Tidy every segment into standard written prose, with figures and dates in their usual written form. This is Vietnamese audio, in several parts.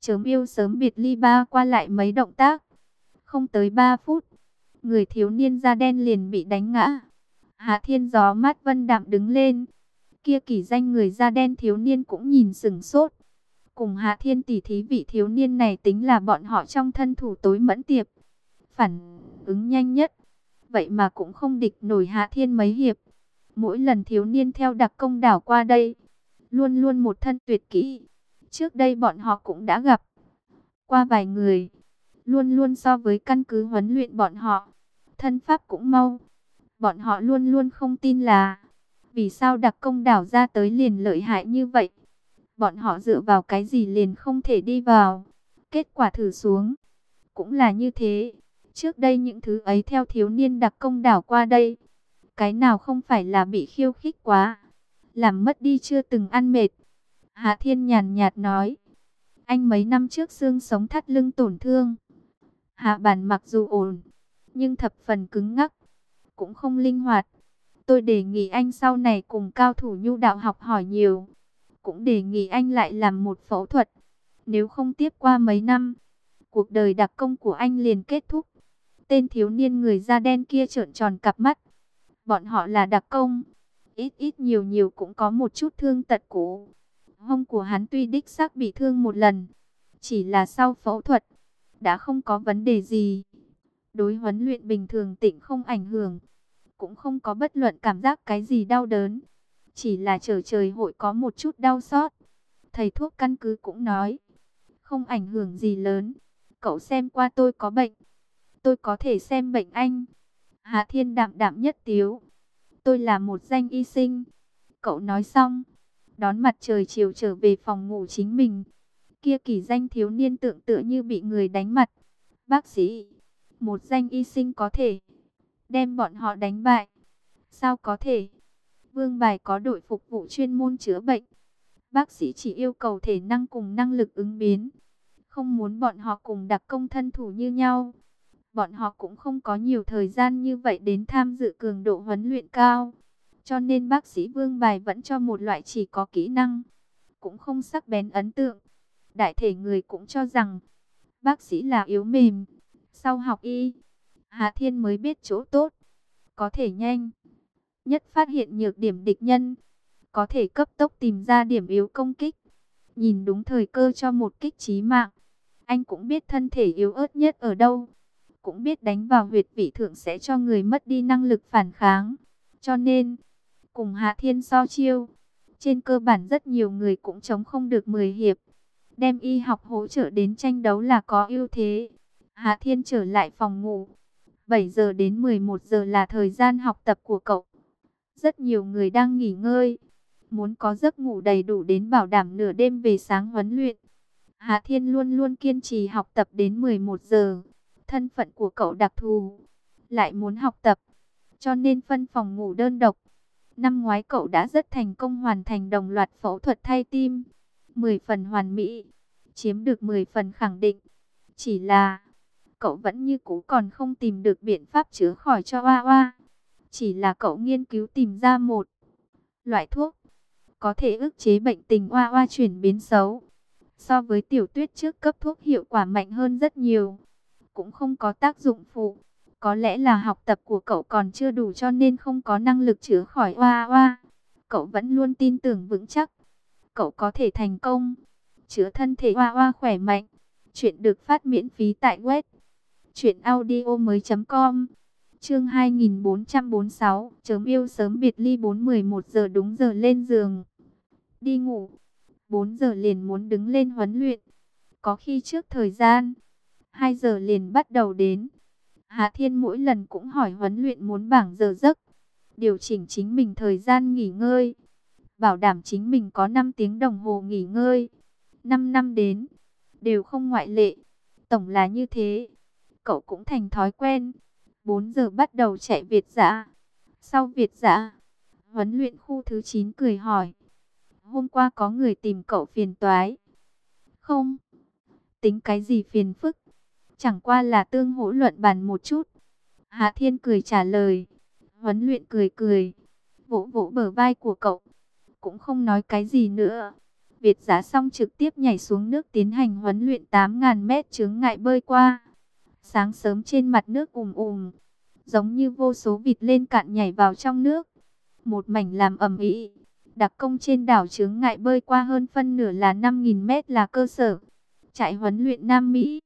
Chớm yêu sớm biệt ly ba qua lại mấy động tác. Không tới 3 phút, người thiếu niên da đen liền bị đánh ngã. Hạ Thiên gió mát vân đạm đứng lên. Kia kỷ danh người da đen thiếu niên cũng nhìn sững sốt. Cùng Hạ Thiên tỉ thí vị thiếu niên này tính là bọn họ trong thân thủ tối mẫn tiệp. Phản ứng nhanh nhất. Vậy mà cũng không địch nổi Hạ Thiên mấy hiệp. Mỗi lần thiếu niên theo đặc công đảo qua đây, luôn luôn một thân tuyệt kỹ. Trước đây bọn họ cũng đã gặp qua vài người. Luôn luôn so với căn cứ huấn luyện bọn họ, thân pháp cũng mau. Bọn họ luôn luôn không tin là vì sao đặc công đảo ra tới liền lợi hại như vậy. Bọn họ dựa vào cái gì liền không thể đi vào. Kết quả thử xuống cũng là như thế. Trước đây những thứ ấy theo thiếu niên đặc công đảo qua đây, cái nào không phải là bị khiêu khích quá, làm mất đi chưa từng ăn mệt. Hạ Thiên nhàn nhạt nói, anh mấy năm trước xương sống thắt lưng tổn thương. Hạ bản mặc dù ổn, nhưng thập phần cứng ngắc, cũng không linh hoạt. Tôi đề nghị anh sau này cùng cao thủ nhu đạo học hỏi nhiều. Cũng đề nghị anh lại làm một phẫu thuật. Nếu không tiếp qua mấy năm, cuộc đời đặc công của anh liền kết thúc. Tên thiếu niên người da đen kia trợn tròn cặp mắt. Bọn họ là đặc công, ít ít nhiều nhiều cũng có một chút thương tật cũ. Hông của hắn tuy đích xác bị thương một lần, chỉ là sau phẫu thuật, đã không có vấn đề gì. Đối huấn luyện bình thường tịnh không ảnh hưởng, cũng không có bất luận cảm giác cái gì đau đớn. Chỉ là trời hội có một chút đau xót. Thầy thuốc căn cứ cũng nói, không ảnh hưởng gì lớn. Cậu xem qua tôi có bệnh, tôi có thể xem bệnh anh. Hạ Thiên đạm đạm nhất tiếu, tôi là một danh y sinh. Cậu nói xong, đón mặt trời chiều trở về phòng ngủ chính mình. Kia kỷ danh thiếu niên tượng tựa như bị người đánh mặt. Bác sĩ, một danh y sinh có thể đem bọn họ đánh bại? Sao có thể? Vương Bài có đội phục vụ chuyên môn chữa bệnh. Bác sĩ chỉ yêu cầu thể năng cùng năng lực ứng biến, không muốn bọn họ cùng đặc công thân thủ như nhau. Bọn họ cũng không có nhiều thời gian như vậy đến tham dự cường độ huấn luyện cao. Cho nên bác sĩ Vương Bài vẫn cho một loại chỉ có kỹ năng, cũng không sắc bén ấn tượng. Đại thể người cũng cho rằng bác sĩ là yếu mềm. Sau học y, Hạ Thiên mới biết chỗ tốt. Có thể nhanh nhất phát hiện nhược điểm địch nhân, có thể cấp tốc tìm ra điểm yếu công kích, nhìn đúng thời cơ cho một kích chí mạng. Anh cũng biết thân thể yếu ớt nhất ở đâu, cũng biết đánh vào huyệt vị thượng sẽ cho người mất đi năng lực phản kháng. Cho nên, cùng Hạ Thiên so chiêu, trên cơ bản rất nhiều người cũng chống không được 10 hiệp. Đem y học hỗ trợ đến tranh đấu là có ưu thế. Hạ Thiên trở lại phòng ngủ. 7 giờ đến 11 giờ là thời gian học tập của cậu. Rất nhiều người đang nghỉ ngơi, muốn có giấc ngủ đầy đủ đến bảo đảm nửa đêm về sáng huấn luyện. Hạ Thiên luôn luôn kiên trì học tập đến 11 giờ. Thân phận của cậu đặc thù, lại muốn học tập, cho nên phân phòng ngủ đơn độc. Năm ngoái cậu đã rất thành công hoàn thành đồng loạt phẫu thuật thay tim, 10 phần hoàn mỹ, chiếm được 10 phần khẳng định. Chỉ là cậu vẫn như cũ còn không tìm được biện pháp chữa khỏi cho Oa Oa. Chỉ là cậu nghiên cứu tìm ra một loại thuốc có thể ức chế bệnh tình Oa Oa chuyển biến xấu. So với Tiểu Tuyết trước cấp thuốc hiệu quả mạnh hơn rất nhiều, cũng không có tác dụng phụ. Có lẽ là học tập của cậu còn chưa đủ cho nên không có năng lực chữa khỏi Oa Oa. Cậu vẫn luôn tin tưởng vững chắc cậu có thể thành công chữa thân thể Oa Oa khỏe mạnh. Chuyện được phát miễn phí tại web truyệnaudiomoi.com. Chương 2446, chớm yêu sớm biệt ly 4:11 giờ đúng giờ lên giường. Đi ngủ, 4 giờ liền muốn đứng lên huấn luyện. Có khi trước thời gian 2 giờ liền bắt đầu đến. Hạ Thiên mỗi lần cũng hỏi huấn luyện muốn bảng giờ giấc, điều chỉnh chính mình thời gian nghỉ ngơi, bảo đảm chính mình có 5 tiếng đồng hồ nghỉ ngơi. 5 năm đến, đều không ngoại lệ. Tổng là như thế. Cậu cũng thành thói quen. 4 giờ bắt đầu chạy Việt dã. Sau Việt dã, huấn luyện khu thứ 9 cười hỏi, hôm qua có người tìm cậu phiền toái không? Tính cái gì phiền phức? Chẳng qua là tương hỗ luận bàn một chút. Hạ Thiên cười trả lời. Huấn luyện cười cười, vỗ vỗ bờ vai của cậu, cũng không nói cái gì nữa. Việt Giá xong trực tiếp nhảy xuống nước tiến hành huấn luyện 8.000 mét chướng ngại bơi qua. Sáng sớm trên mặt nước giống như vô số vịt lên cạn nhảy vào trong nước. Một mảnh làm ầm ĩ. Đặc công trên đảo chướng ngại bơi qua hơn phân nửa là 5.000 mét là cơ sở. Trại huấn luyện Nam Mỹ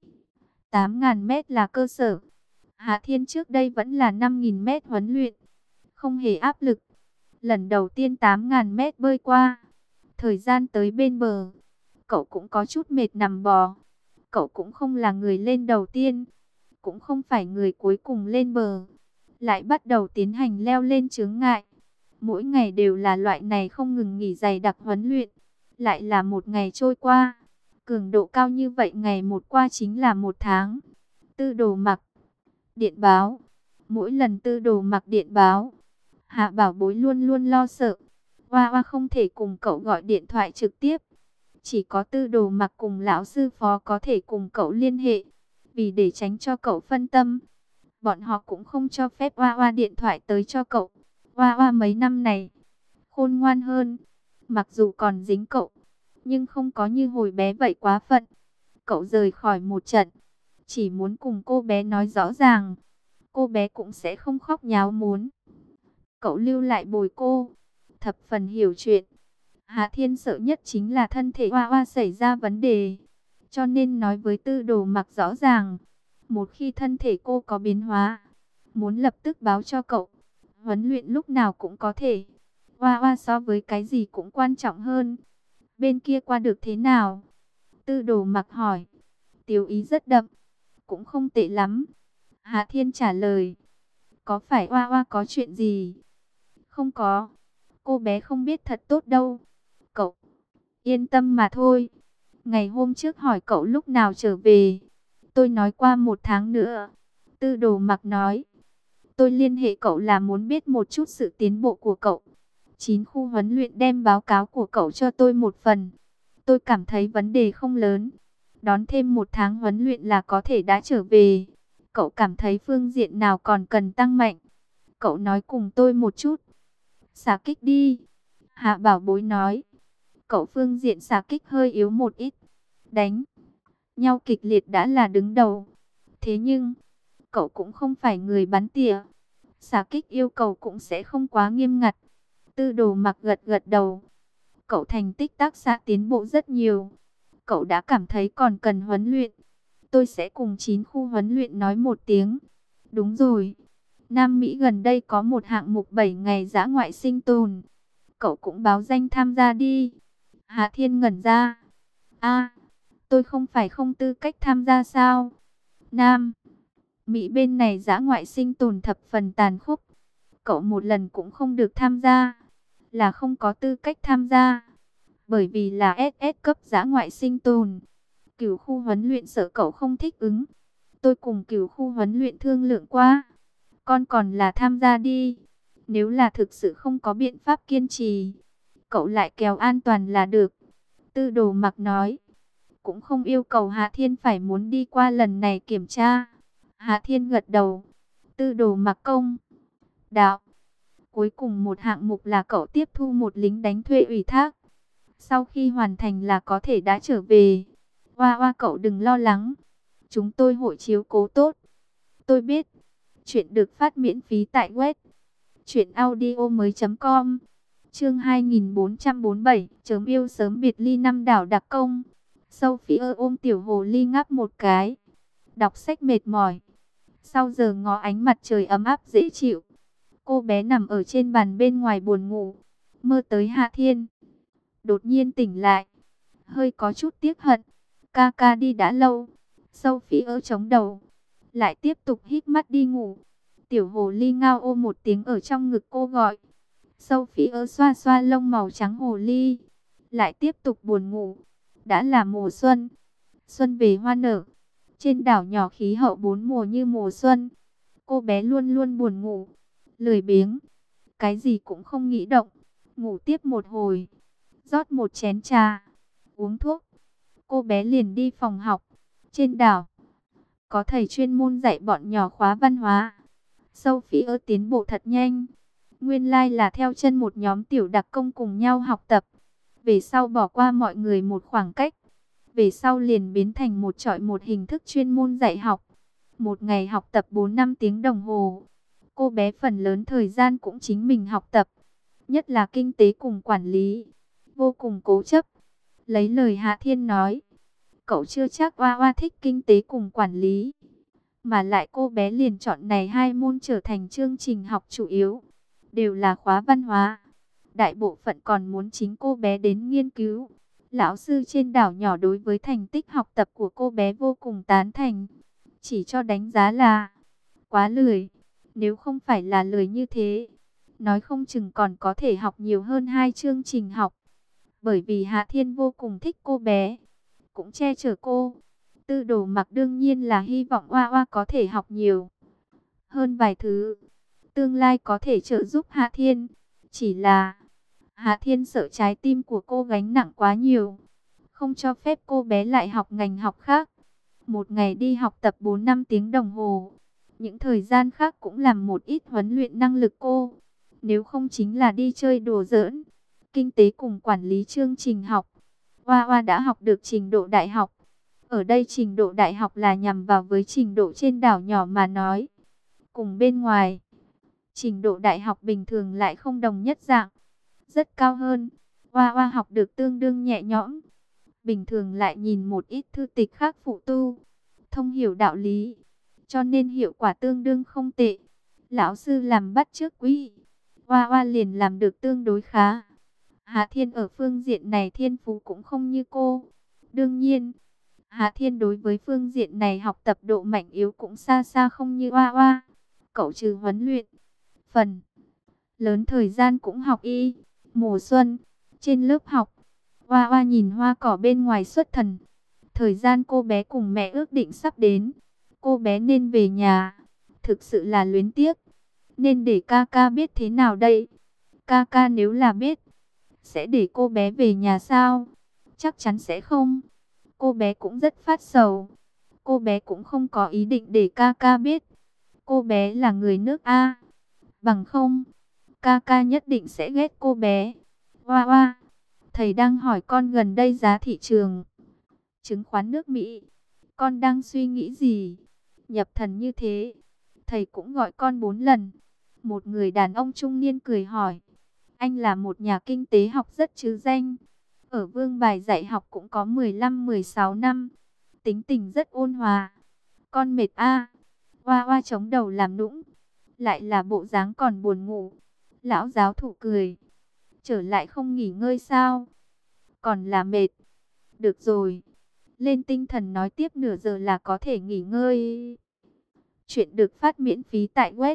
8.000 mét là cơ sở. Hạ Thiên trước đây vẫn là 5.000 mét huấn luyện, không hề áp lực. Lần đầu tiên 8.000 mét bơi qua, thời gian tới bên bờ, cậu cũng có chút mệt nằm bò. Cậu cũng không là người lên đầu tiên, cũng không phải người cuối cùng lên bờ. Lại bắt đầu tiến hành leo lên chướng ngại. Mỗi ngày đều là loại này không ngừng nghỉ dày đặc huấn luyện. Lại là một ngày trôi qua. Cường độ cao như vậy ngày một qua chính là một tháng. Tư Đồ Mặc điện báo. Mỗi lần Tư Đồ Mặc điện báo, Hạ Bảo Bối luôn luôn lo sợ. Hoa Hoa không thể cùng cậu gọi điện thoại trực tiếp. Chỉ có Tư Đồ Mặc cùng lão sư phó có thể cùng cậu liên hệ. Vì để tránh cho cậu phân tâm, bọn họ cũng không cho phép Hoa Hoa điện thoại tới cho cậu. Hoa Hoa mấy năm này khôn ngoan hơn. Mặc dù còn dính cậu, nhưng không có như hồi bé vậy quá phận. Cậu rời khỏi một trận, chỉ muốn cùng cô bé nói rõ ràng. Cô bé cũng sẽ không khóc nháo muốn. Cậu lưu lại bồi cô, thập phần hiểu chuyện. Hạ Thiên sợ nhất chính là thân thể Hoa Hoa xảy ra vấn đề. Cho nên nói với Tư Đồ Mặc rõ ràng. Một khi thân thể cô có biến hóa, muốn lập tức báo cho cậu. Huấn luyện lúc nào cũng có thể. Hoa Hoa so với cái gì cũng quan trọng hơn. Bên kia qua được thế nào? Tư Đồ Mặc hỏi. Tiếu ý rất đậm, cũng không tệ lắm. Hạ Thiên trả lời. Có phải Hoa Hoa có chuyện gì? Không có. Cô bé không biết thật tốt đâu. Cậu yên tâm mà thôi. Ngày hôm trước hỏi cậu lúc nào trở về. Tôi nói qua một tháng nữa. Tư Đồ Mặc nói. Tôi liên hệ cậu là muốn biết một chút sự tiến bộ của cậu. 9 khu huấn luyện đem báo cáo của cậu cho tôi một phần. Tôi cảm thấy vấn đề không lớn. Đón thêm một tháng huấn luyện là có thể đã trở về. Cậu cảm thấy phương diện nào còn cần tăng mạnh? Cậu nói cùng tôi một chút. Xạ kích đi. Hạ Bảo Bối nói. Cậu phương diện xạ kích hơi yếu một ít. Đánh nhau kịch liệt đã là đứng đầu. Thế nhưng, cậu cũng không phải người bắn tỉa. Xạ kích yêu cầu cũng sẽ không quá nghiêm ngặt. Tư Đồ Mặc gật gật đầu. Cậu thành tích tác xạ tiến bộ rất nhiều. Cậu đã cảm thấy còn cần huấn luyện. Tôi sẽ cùng 9 khu huấn luyện nói một tiếng. Đúng rồi. Nam Mỹ gần đây có một hạng mục 7 ngày dã ngoại sinh tồn. Cậu cũng báo danh tham gia đi. Hạ Thiên ngẩn ra. Tôi không phải không tư cách tham gia sao? Nam Mỹ bên này dã ngoại sinh tồn thập phần tàn khốc. Cậu một lần cũng không được tham gia. Là không có tư cách tham gia. Bởi vì là SS cấp dã ngoại sinh tồn. Cửu khu huấn luyện sợ cậu không thích ứng. Tôi cùng cửu khu huấn luyện thương lượng qua. Con còn là tham gia đi. Nếu là thực sự không có biện pháp kiên trì, cậu lại kéo an toàn là được. Tư Đồ Mặc nói. Cũng không yêu cầu Hạ Thiên phải muốn đi qua lần này kiểm tra. Hạ Thiên gật đầu. Tư Đồ Mặc công đạo. Cuối cùng một hạng mục là cậu tiếp thu một lính đánh thuê ủy thác. Sau khi hoàn thành là có thể đã trở về. Hoa Hoa cậu đừng lo lắng. Chúng tôi hội chiếu cố tốt. Tôi biết. Chuyện được phát miễn phí tại web truyệnaudiomoi.com. Chương 2447, chớm yêu sớm biệt ly năm đảo đặc công. Sophie ôm tiểu hồ ly ngáp một cái. Đọc sách mệt mỏi. Sau giờ ngó ánh mặt trời ấm áp dễ chịu, cô bé nằm ở trên bàn bên ngoài buồn ngủ, mơ tới Hạ Thiên. Đột nhiên tỉnh lại, hơi có chút tiếc hận. Ca ca đi đã lâu. Sophie chống đầu, lại tiếp tục híp mắt đi ngủ. Tiểu hồ ly ngao ô một tiếng ở trong ngực cô gọi. Sophie xoa xoa lông màu trắng hồ ly, lại tiếp tục buồn ngủ. Đã là mùa xuân, xuân về hoa nở. Trên đảo nhỏ khí hậu bốn mùa như mùa xuân. Cô bé luôn luôn buồn ngủ, lười biếng, cái gì cũng không nghĩ động. Ngủ tiếp một hồi, rót một chén trà, uống thuốc, cô bé liền đi phòng học. Trên đảo có thầy chuyên môn dạy bọn nhỏ khóa văn hóa. Sophie tiến bộ thật nhanh. Nguyên lai là theo chân một nhóm tiểu đặc công cùng nhau học tập. Về sau bỏ qua mọi người một khoảng cách. Về sau liền biến thành một chọi một hình thức chuyên môn dạy học. Một ngày học tập 4-5 tiếng đồng hồ. Cô bé phần lớn thời gian cũng chính mình học tập. Nhất là kinh tế cùng quản lý. Vô cùng cố chấp. Lấy lời Hạ Thiên nói. Cậu chưa chắc Oa Oa thích kinh tế cùng quản lý. Mà lại cô bé liền chọn này hai môn trở thành chương trình học chủ yếu. Đều là khóa văn hóa. Đại bộ phận còn muốn chính cô bé đến nghiên cứu. Lão sư trên đảo nhỏ đối với thành tích học tập của cô bé vô cùng tán thành. Chỉ cho đánh giá là quá lười. Nếu không phải là lười như thế, nói không chừng còn có thể học nhiều hơn 2 chương trình học. Bởi vì Hạ Thiên vô cùng thích cô bé, cũng che chở cô. Tư Đồ Mặc đương nhiên là hy vọng Oa Oa có thể học nhiều hơn vài thứ. Tương lai có thể trợ giúp Hạ Thiên. Chỉ là Hạ Thiên sợ trái tim của cô gánh nặng quá nhiều. Không cho phép cô bé lại học ngành học khác. Một ngày đi học tập 4-5 tiếng đồng hồ. Những thời gian khác cũng làm một ít huấn luyện năng lực cô. Nếu không chính là đi chơi đùa giỡn. Kinh tế cùng quản lý chương trình học. Oa Oa đã học được trình độ đại học. Ở đây trình độ đại học là nhằm vào với trình độ trên đảo nhỏ mà nói. Cùng bên ngoài, trình độ đại học bình thường lại không đồng nhất dạng. Rất cao hơn. Oa Oa học được tương đương nhẹ nhõm. Bình thường lại nhìn một ít thư tịch khác phụ tu. Thông hiểu đạo lý. Cho nên hiệu quả tương đương không tệ. Lão sư làm bắt chước quý. Oa Oa liền làm được tương đối khá. Hạ Thiên ở phương diện này thiên phú cũng không như cô. Đương nhiên, Hạ Thiên đối với phương diện này học tập độ mạnh yếu cũng xa xa không như Oa Oa. Cậu trừ huấn luyện, phần lớn thời gian cũng học y. Mùa xuân, trên lớp học, Oa Oa nhìn hoa cỏ bên ngoài xuất thần. Thời gian cô bé cùng mẹ ước định sắp đến. Cô bé nên về nhà. Thực sự là luyến tiếc. Nên để ca ca biết thế nào đây? Ca ca nếu là biết, sẽ để cô bé về nhà sao? Chắc chắn sẽ không. Cô bé cũng rất phát sầu. Cô bé cũng không có ý định để ca ca biết. Cô bé là người nước A. Bằng không, ca ca nhất định sẽ ghét cô bé. Oa oa, thầy đang hỏi con gần đây giá thị trường chứng khoán nước Mỹ. Con đang suy nghĩ gì? Nhập thần như thế, thầy cũng gọi con 4 lần. Một người đàn ông trung niên cười hỏi. Anh là một nhà kinh tế học rất trứ danh. Ở Vương Bài dạy học cũng có 15-16 năm. Tính tình rất ôn hòa. Con mệt a. Oa oa chống đầu làm nũng. Lại là bộ dáng còn buồn ngủ. Lão giáo thủ cười. Trở lại không nghỉ ngơi sao? Còn là mệt. Được rồi. Lên tinh thần nói tiếp nửa giờ là có thể nghỉ ngơi. Chuyện được phát miễn phí tại web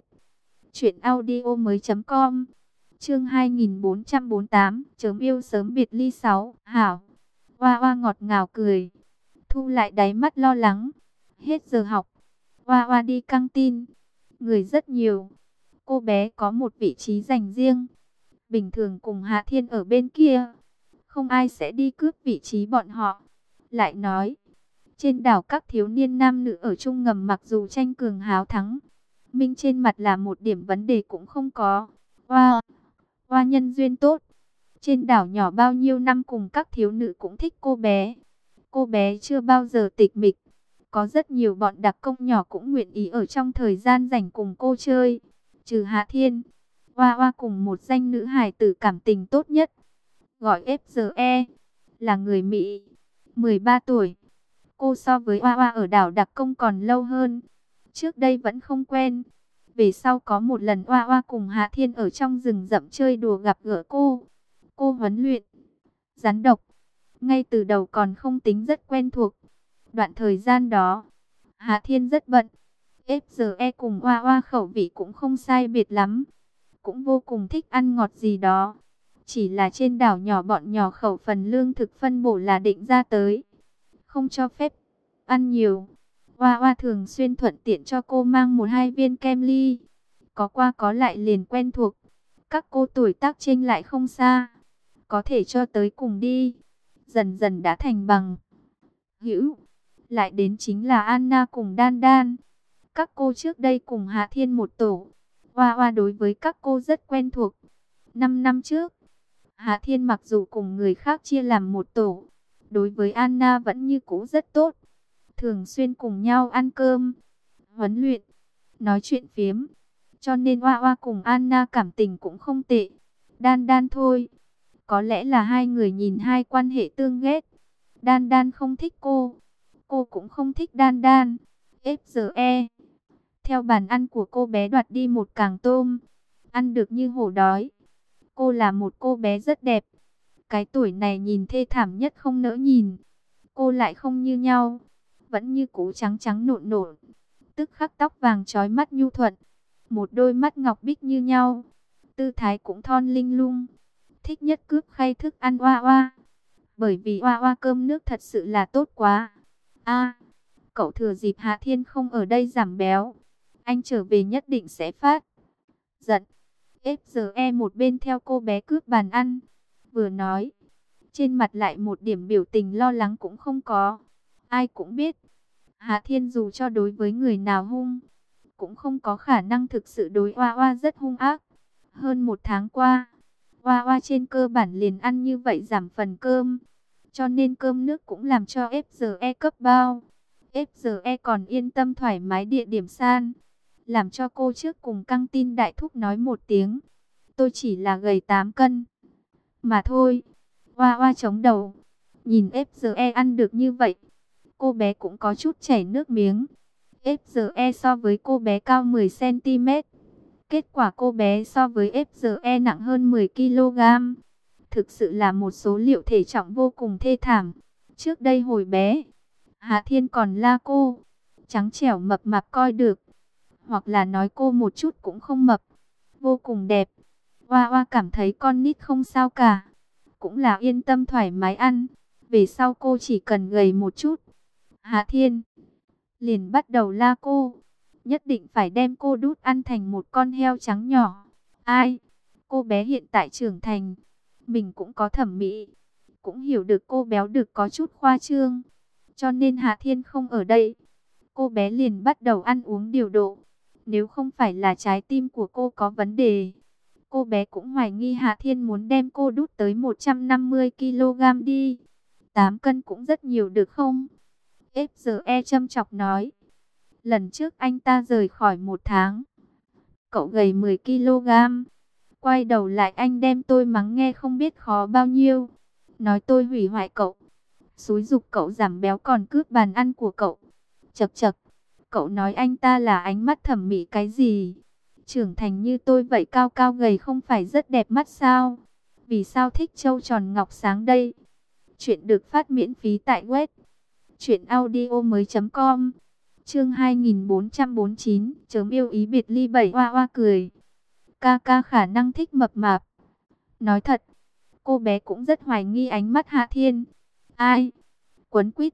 truyệnaudiomoi.com. Chương 2448, chớm yêu sớm biệt ly 6. Hảo. Oa oa ngọt ngào cười. Thu lại đáy mắt lo lắng. Hết giờ học. Oa oa đi căng tin. Người rất nhiều. Cô bé có một vị trí dành riêng. Bình thường cùng Hạ Thiên ở bên kia. Không ai sẽ đi cướp vị trí bọn họ. Lại nói, trên đảo các thiếu niên nam nữ ở chung ngầm mặc dù tranh cường háo thắng. Minh trên mặt là một điểm vấn đề cũng không có. Oa oa nhân duyên tốt. Trên đảo nhỏ bao nhiêu năm cùng các thiếu nữ cũng thích cô bé. Cô bé chưa bao giờ tịch mịch. Có rất nhiều bọn đặc công nhỏ cũng nguyện ý ở trong thời gian rảnh cùng cô chơi. Trừ Hạ Thiên, Oa Oa cùng một danh nữ hài tử cảm tình tốt nhất. Gọi FGE, là người Mỹ, 13 tuổi. Cô so với Oa Oa ở đảo đặc công còn lâu hơn. Trước đây vẫn không quen. Về sau có một lần Oa Oa cùng Hạ Thiên ở trong rừng rậm chơi đùa gặp gỡ cô. Cô huấn luyện rắn độc. Ngay từ đầu còn không tính rất quen thuộc. Đoạn thời gian đó, Hạ Thiên rất bận. FGE cùng Oa Oa khẩu vị cũng không sai biệt lắm. Cũng vô cùng thích ăn ngọt gì đó. Chỉ là trên đảo nhỏ bọn nhỏ khẩu phần lương thực phân bổ là định ra tới. Không cho phép ăn nhiều. Oa Oa thường xuyên thuận tiện cho cô mang 1-2 viên kem ly. Có qua có lại liền quen thuộc. Các cô tuổi tác chênh lại không xa. Có thể cho tới cùng đi. Dần dần đã thành bằng hữu. Lại đến chính là Anna cùng Đan Đan. Các cô trước đây cùng Hạ Thiên một tổ. Oa Oa đối với các cô rất quen thuộc. 5 năm trước, Hạ Thiên mặc dù cùng người khác chia làm một tổ, đối với Anna vẫn như cũ rất tốt. Thường xuyên cùng nhau ăn cơm, huấn luyện, nói chuyện phiếm. Cho nên Hoa Hoa cùng Anna cảm tình cũng không tệ. Đan Đan thôi. Có lẽ là hai người nhìn hai quan hệ tương ghét. Đan Đan không thích cô cũng không thích Đan Đan. FGE. Theo bàn ăn của cô bé đoạt đi một càng tôm. Ăn được như hổ đói. Cô là một cô bé rất đẹp. Cái tuổi này nhìn thê thảm nhất không nỡ nhìn. Cô lại không như nhau. Vẫn như cũ trắng trắng nộn nộn. Tức khắc tóc vàng trói mắt nhu thuận. Một đôi mắt ngọc bích như nhau. Tư thái cũng thon linh lung. Thích nhất cướp khay thức ăn Hoa Hoa. Bởi vì Hoa Hoa cơm nước thật sự là tốt quá. Cậu thừa dịp Hạ Thiên không ở đây giảm béo. Anh trở về nhất định sẽ phát giận. FGE một bên theo cô bé cướp bàn ăn. Vừa nói. Trên mặt lại một điểm biểu tình lo lắng cũng không có. Ai cũng biết. Hạ Thiên dù cho đối với người nào hung. Cũng không có khả năng thực sự đối Hoa Hoa rất hung ác. Hơn một tháng qua. Hoa Hoa trên cơ bản liền ăn như vậy giảm phần cơm. Cho nên cơm nước cũng làm cho FGE cấp bao. FGE còn yên tâm thoải mái địa điểm san. Làm cho cô trước cùng căng tin đại thúc nói một tiếng. Tôi chỉ là gầy 8 cân. Mà thôi. Hoa Hoa chống đầu. Nhìn FGE ăn được như vậy. Cô bé cũng có chút chảy nước miếng. FGE so với cô bé cao 10 cm. Kết quả cô bé so với FGE nặng hơn 10 kg. Thực sự là một số liệu thể trọng vô cùng thê thảm. Trước đây hồi bé, Hạ Thiên còn la cô, trắng trẻo mập mạp coi được. Hoặc là nói cô một chút cũng không mập, vô cùng đẹp. Hoa Hoa cảm thấy con nít không sao cả. Cũng là yên tâm thoải mái ăn. Về sau cô chỉ cần gầy một chút. Hạ Thiên liền bắt đầu la cô. Nhất định phải đem cô đút ăn thành một con heo trắng nhỏ. Ai? Cô bé hiện tại trưởng thành. Mình cũng có thẩm mỹ. Cũng hiểu được cô béo được có chút khoa trương. Cho nên Hạ Thiên không ở đây. Cô bé liền bắt đầu ăn uống điều độ. Nếu không phải là trái tim của cô có vấn đề. Cô bé cũng hoài nghi Hạ Thiên muốn đem cô đút tới 150 kg đi. 8 cân cũng rất nhiều được không? FGE châm chọc nói. Lần trước anh ta rời khỏi 1 tháng. Cậu gầy 10 kg. Quay đầu lại anh đem tôi mắng nghe không biết khó bao nhiêu. Nói tôi hủy hoại cậu. Xúi giục cậu giảm béo còn cướp bàn ăn của cậu. Chậc chậc. Cậu nói anh ta là ánh mắt thẩm mỹ cái gì? Trưởng thành như tôi vậy cao cao gầy không phải rất đẹp mắt sao? Vì sao thích trâu tròn ngọc sáng đây? Chuyện được phát miễn phí tại web truyệnaudiomoi.com. Chương 2449, chớm yêu ý biệt ly 7. Hoa Hoa cười. Ca ca khả năng thích mập mạp. Nói thật, cô bé cũng rất hoài nghi ánh mắt Hạ Thiên. Ai? Quấn quýt.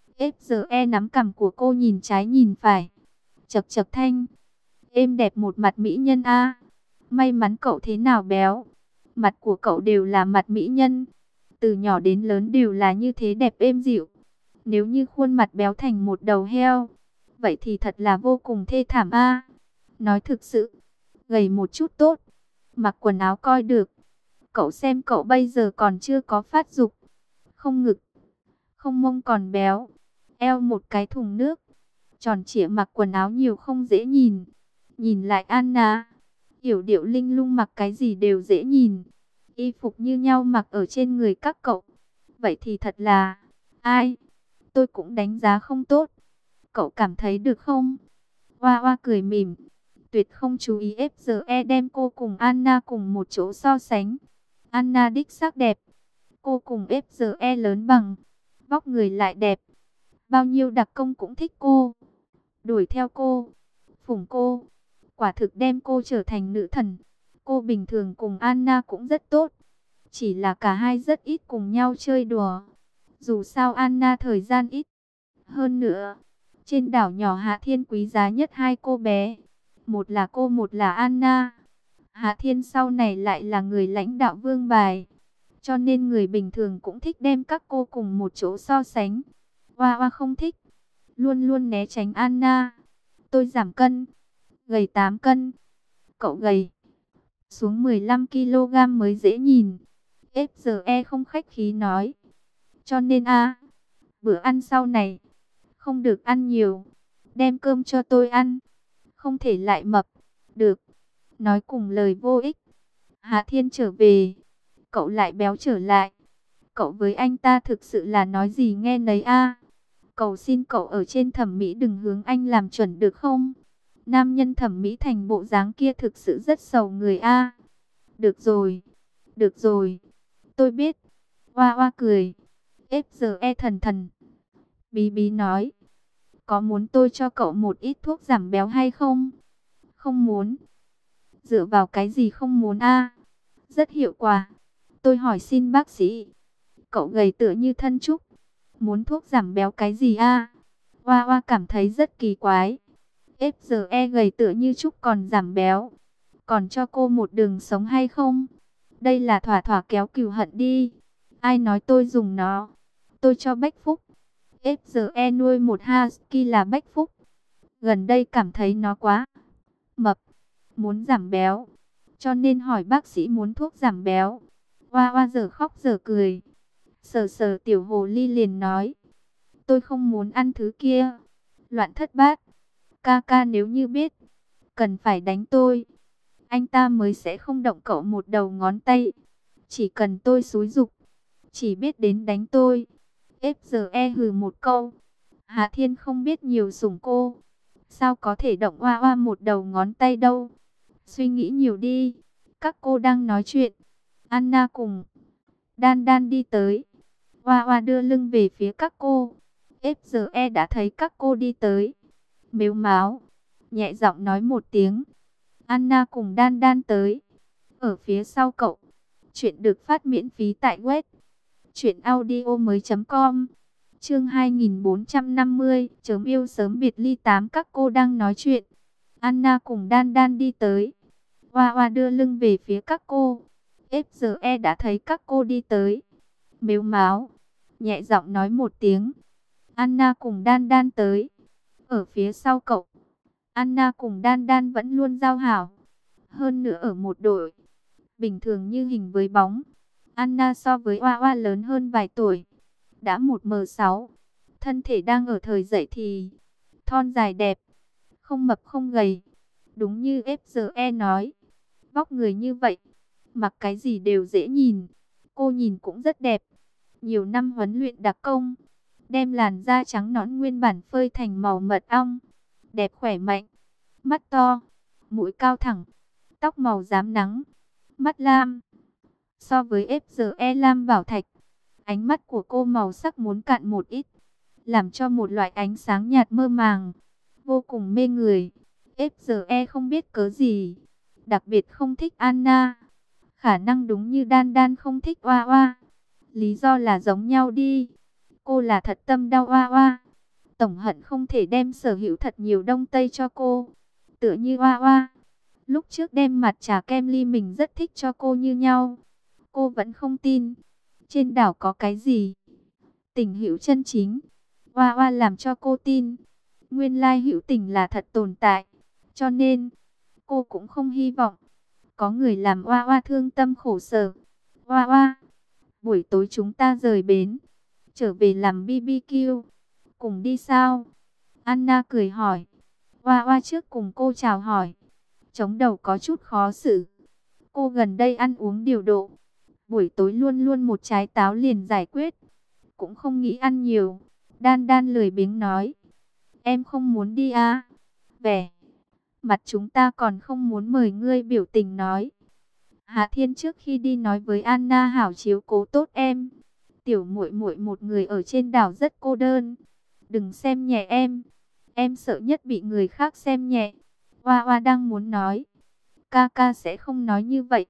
FGE nắm cằm của cô nhìn trái nhìn phải. Chậc chậc thanh. Êm đẹp một mặt mỹ nhân a. May mắn cậu thế nào béo. Mặt của cậu đều là mặt mỹ nhân. Từ nhỏ đến lớn đều là như thế đẹp êm dịu. Nếu như khuôn mặt béo thành một đầu heo, vậy thì thật là vô cùng thê thảm a. Nói thực sự, gầy một chút tốt. Mặc quần áo coi được. Cậu xem cậu bây giờ còn chưa có phát dục. Không ngực, không mông còn béo. Eo một cái thùng nước. Tròn trịa mặc quần áo nhiều không dễ nhìn. Nhìn lại Anna, yểu điệu linh lung mặc cái gì đều dễ nhìn. Y phục như nhau mặc ở trên người các cậu. Vậy thì thật là... Ai? Tôi cũng đánh giá không tốt. Cậu cảm thấy được không? Hoa Hoa cười mỉm. Tuyệt không chú ý FGE đem cô cùng Anna cùng một chỗ so sánh. Anna đích xác đẹp. Cô cùng FGE lớn bằng. Vóc người lại đẹp. Bao nhiêu đặc công cũng thích cô. Đuổi theo cô. Phủng cô. Quả thực đem cô trở thành nữ thần. Cô bình thường cùng Anna cũng rất tốt. Chỉ là cả hai rất ít cùng nhau chơi đùa. Dù sao Anna thời gian ít. Hơn nữa, trên đảo nhỏ Hạ Thiên quý giá nhất hai cô bé. Một là cô, một là Anna. Hạ Thiên sau này lại là người lãnh đạo vương bài. Cho nên người bình thường cũng thích đem các cô cùng một chỗ so sánh. Hoa Hoa không thích. Luôn luôn né tránh Anna. Tôi giảm cân. Gầy 8 cân. Cậu gầy xuống 15 kg mới dễ nhìn. FGE không khách khí nói. Cho nên bữa ăn sau này, không được ăn nhiều. Đem cơm cho tôi ăn, không thể lại mập. Được, nói cùng lời vô ích. Hà Thiên trở về, cậu lại béo trở lại. Cậu với anh ta thực sự là nói gì nghe nấy Cầu xin cậu ở trên thẩm mỹ đừng hướng anh làm chuẩn được không? Nam nhân thẩm mỹ thành bộ dáng kia thực sự rất sầu người Được rồi, được rồi, tôi biết. Hoa hoa cười. FGE thần thần. Bí bí nói. Có muốn tôi cho cậu một ít thuốc giảm béo hay không? Không muốn. Dựa vào cái gì không muốn Rất hiệu quả. Tôi hỏi xin bác sĩ. Cậu gầy tựa như thân trúc. Muốn thuốc giảm béo cái gì Hoa hoa cảm thấy rất kỳ quái. FGE gầy tựa như trúc còn giảm béo. Còn cho cô một đường sống hay không? Đây là thỏa thỏa kéo cừu hận đi. Ai nói tôi dùng nó? Tôi cho Bách Phúc. FGE nuôi một husky là Bách Phúc. Gần đây cảm thấy nó quá mập, muốn giảm béo. Cho nên hỏi bác sĩ muốn thuốc giảm béo. Hoa hoa giờ khóc giờ cười. Sờ sờ tiểu hồ ly liền nói. Tôi không muốn ăn thứ kia. Loạn thất bát. Ca ca nếu như biết, cần phải đánh tôi. Anh ta mới sẽ không động cậu một đầu ngón tay. Chỉ cần tôi xúi giục, chỉ biết đến đánh tôi. FGE hừ một câu. Hà Thiên không biết nhiều sủng cô. Sao có thể động hoa hoa một đầu ngón tay đâu. Suy nghĩ nhiều đi. Các cô đang nói chuyện. Anna cùng Đan Đan đi tới. Hoa hoa đưa lưng về phía các cô. FGE đã thấy các cô đi tới. Mếu máo, nhẹ giọng nói một tiếng. Anna cùng Đan Đan tới. Ở phía sau cậu. Chuyện được phát miễn phí tại web truyệnaudiomoi.com. Chương 2450, chớm yêu sớm biệt ly 8. Các cô đang nói chuyện. Anna cùng Đan Đan đi tới. Hoa hoa đưa lưng về phía các cô. FGE đã thấy các cô đi tới. Mếu máo, nhẹ giọng nói một tiếng. Anna cùng Đan Đan tới. Ở phía sau cậu. Anna cùng Đan Đan vẫn luôn giao hảo. Hơn nữa ở một đội. Bình thường như hình với bóng. Anna so với Hoa Hoa lớn hơn vài tuổi. Đã 1m6. Thân thể đang ở thời dậy thì. Thon dài đẹp. Không mập không gầy. Đúng như FGE nói. Vóc người như vậy. Mặc cái gì đều dễ nhìn. Cô nhìn cũng rất đẹp. Nhiều năm huấn luyện đặc công. Đem làn da trắng nõn nguyên bản phơi thành màu mật ong. Đẹp khỏe mạnh. Mắt to. Mũi cao thẳng. Tóc màu rám nắng. Mắt lam. So với FGE lam bảo thạch. Ánh mắt của cô màu sắc muốn cạn một ít. Làm cho một loại ánh sáng nhạt mơ màng. Vô cùng mê người. FGE không biết cớ gì. Đặc biệt không thích Anna. Khả năng đúng như Đan Đan không thích Hoa Hoa. Lý do là giống nhau đi. Cô là thật tâm đau Hoa Hoa. Tổng hận không thể đem sở hữu thật nhiều đông tây cho cô. Tựa như Hoa Hoa. Lúc trước đem mặt trà kem ly mình rất thích cho cô như nhau. Cô vẫn không tin. Trên đảo có cái gì? Tình hữu chân chính. Hoa Hoa làm cho cô tin. Nguyên lai hữu tình là thật tồn tại. Cho nên, cô cũng không hy vọng có người làm Hoa Hoa thương tâm khổ sở. Hoa Hoa, buổi tối chúng ta rời bến. Trở về làm BBQ. Cùng đi sao? Anna cười hỏi. Hoa Hoa trước cùng cô chào hỏi. Chống đầu có chút khó xử. Cô gần đây ăn uống điều độ. Buổi tối luôn luôn một trái táo liền giải quyết. Cũng không nghĩ ăn nhiều. Đan Đan lười biếng nói. Em không muốn đi Vẻ mặt chúng ta còn không muốn mời ngươi biểu tình nói. Hà Thiên trước khi đi nói với Anna hảo chiếu cố tốt em. Tiểu muội muội một người ở trên đảo rất cô đơn. Đừng xem nhẹ em. Em sợ nhất bị người khác xem nhẹ. Hoa Hoa đang muốn nói. Ca ca sẽ không nói như vậy.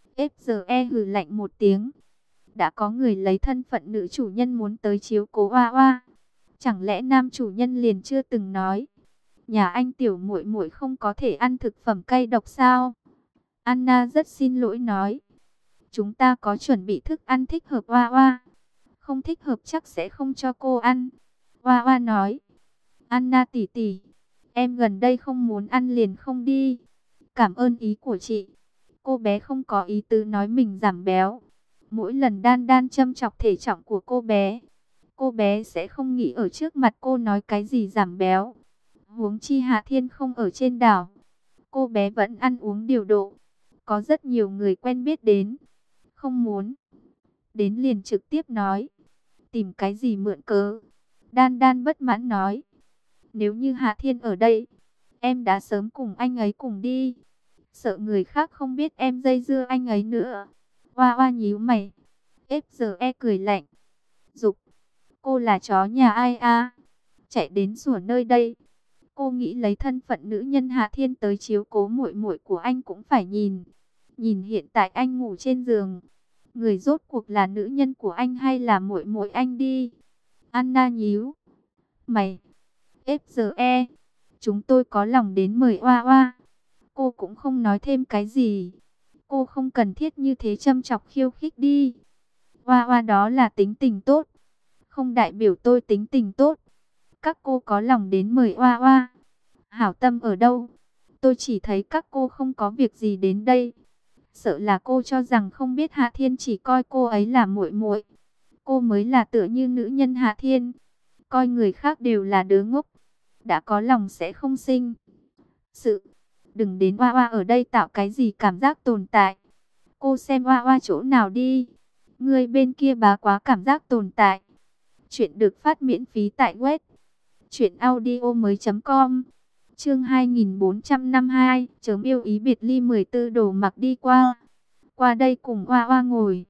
FGE hừ lạnh một tiếng. Đã có người lấy thân phận nữ chủ nhân muốn tới chiếu cố Hoa Hoa. Chẳng lẽ nam chủ nhân liền chưa từng nói. Nhà anh tiểu muội muội không có thể ăn thực phẩm cay độc sao? Anna rất xin lỗi nói. Chúng ta có chuẩn bị thức ăn thích hợp Hoa Hoa. Không thích hợp chắc sẽ không cho cô ăn. Hoa Hoa nói. Anna tỷ tỷ, em gần đây không muốn ăn liền không đi. Cảm ơn ý của chị. Cô bé không có ý tứ nói mình giảm béo. Mỗi lần Đan Đan châm chọc thể trọng của cô bé sẽ không nghĩ ở trước mặt cô nói cái gì giảm béo. Huống chi Hạ Thiên không ở trên đảo, cô bé vẫn ăn uống điều độ. Có rất nhiều người quen biết đến, không muốn đến liền trực tiếp nói, tìm cái gì mượn cớ. Đan Đan bất mãn nói, nếu như Hạ Thiên ở đây, em đã sớm cùng anh ấy cùng đi. Sợ người khác không biết em dây dưa anh ấy nữa. Hoa Hoa nhíu mày. FGE cười lạnh. Dục, cô là chó nhà ai a? Chạy đến sủa nơi đây. Cô nghĩ lấy thân phận nữ nhân Hạ Thiên tới chiếu cố muội muội của anh cũng phải nhìn. Nhìn hiện tại anh ngủ trên giường, người rốt cuộc là nữ nhân của anh hay là muội muội anh đi. Anna nhíu mày. FGE, chúng tôi có lòng đến mời Hoa Hoa. Cô cũng không nói thêm cái gì. Cô không cần thiết như thế châm chọc khiêu khích đi. Hoa Hoa đó là tính tình tốt, không đại biểu tôi tính tình tốt. Các cô có lòng đến mời Hoa Hoa, hảo tâm ở đâu? Tôi chỉ thấy các cô không có việc gì đến đây. Sợ là cô cho rằng không biết Hạ Thiên chỉ coi cô ấy là muội muội. Cô mới là tựa như nữ nhân Hạ Thiên, coi người khác đều là đứa ngốc. Đã có lòng sẽ không sinh sự. Đừng đến Hoa Hoa ở đây tạo cái gì cảm giác tồn tại. Cô xem Hoa Hoa chỗ nào đi. Người bên kia bá quá cảm giác tồn tại. Chuyện được phát miễn phí tại web truyệnaudiomoi.com. Chương 2452, chớm yêu ý biệt ly 14 đồ mặc đi qua. Qua đây cùng Hoa Hoa ngồi.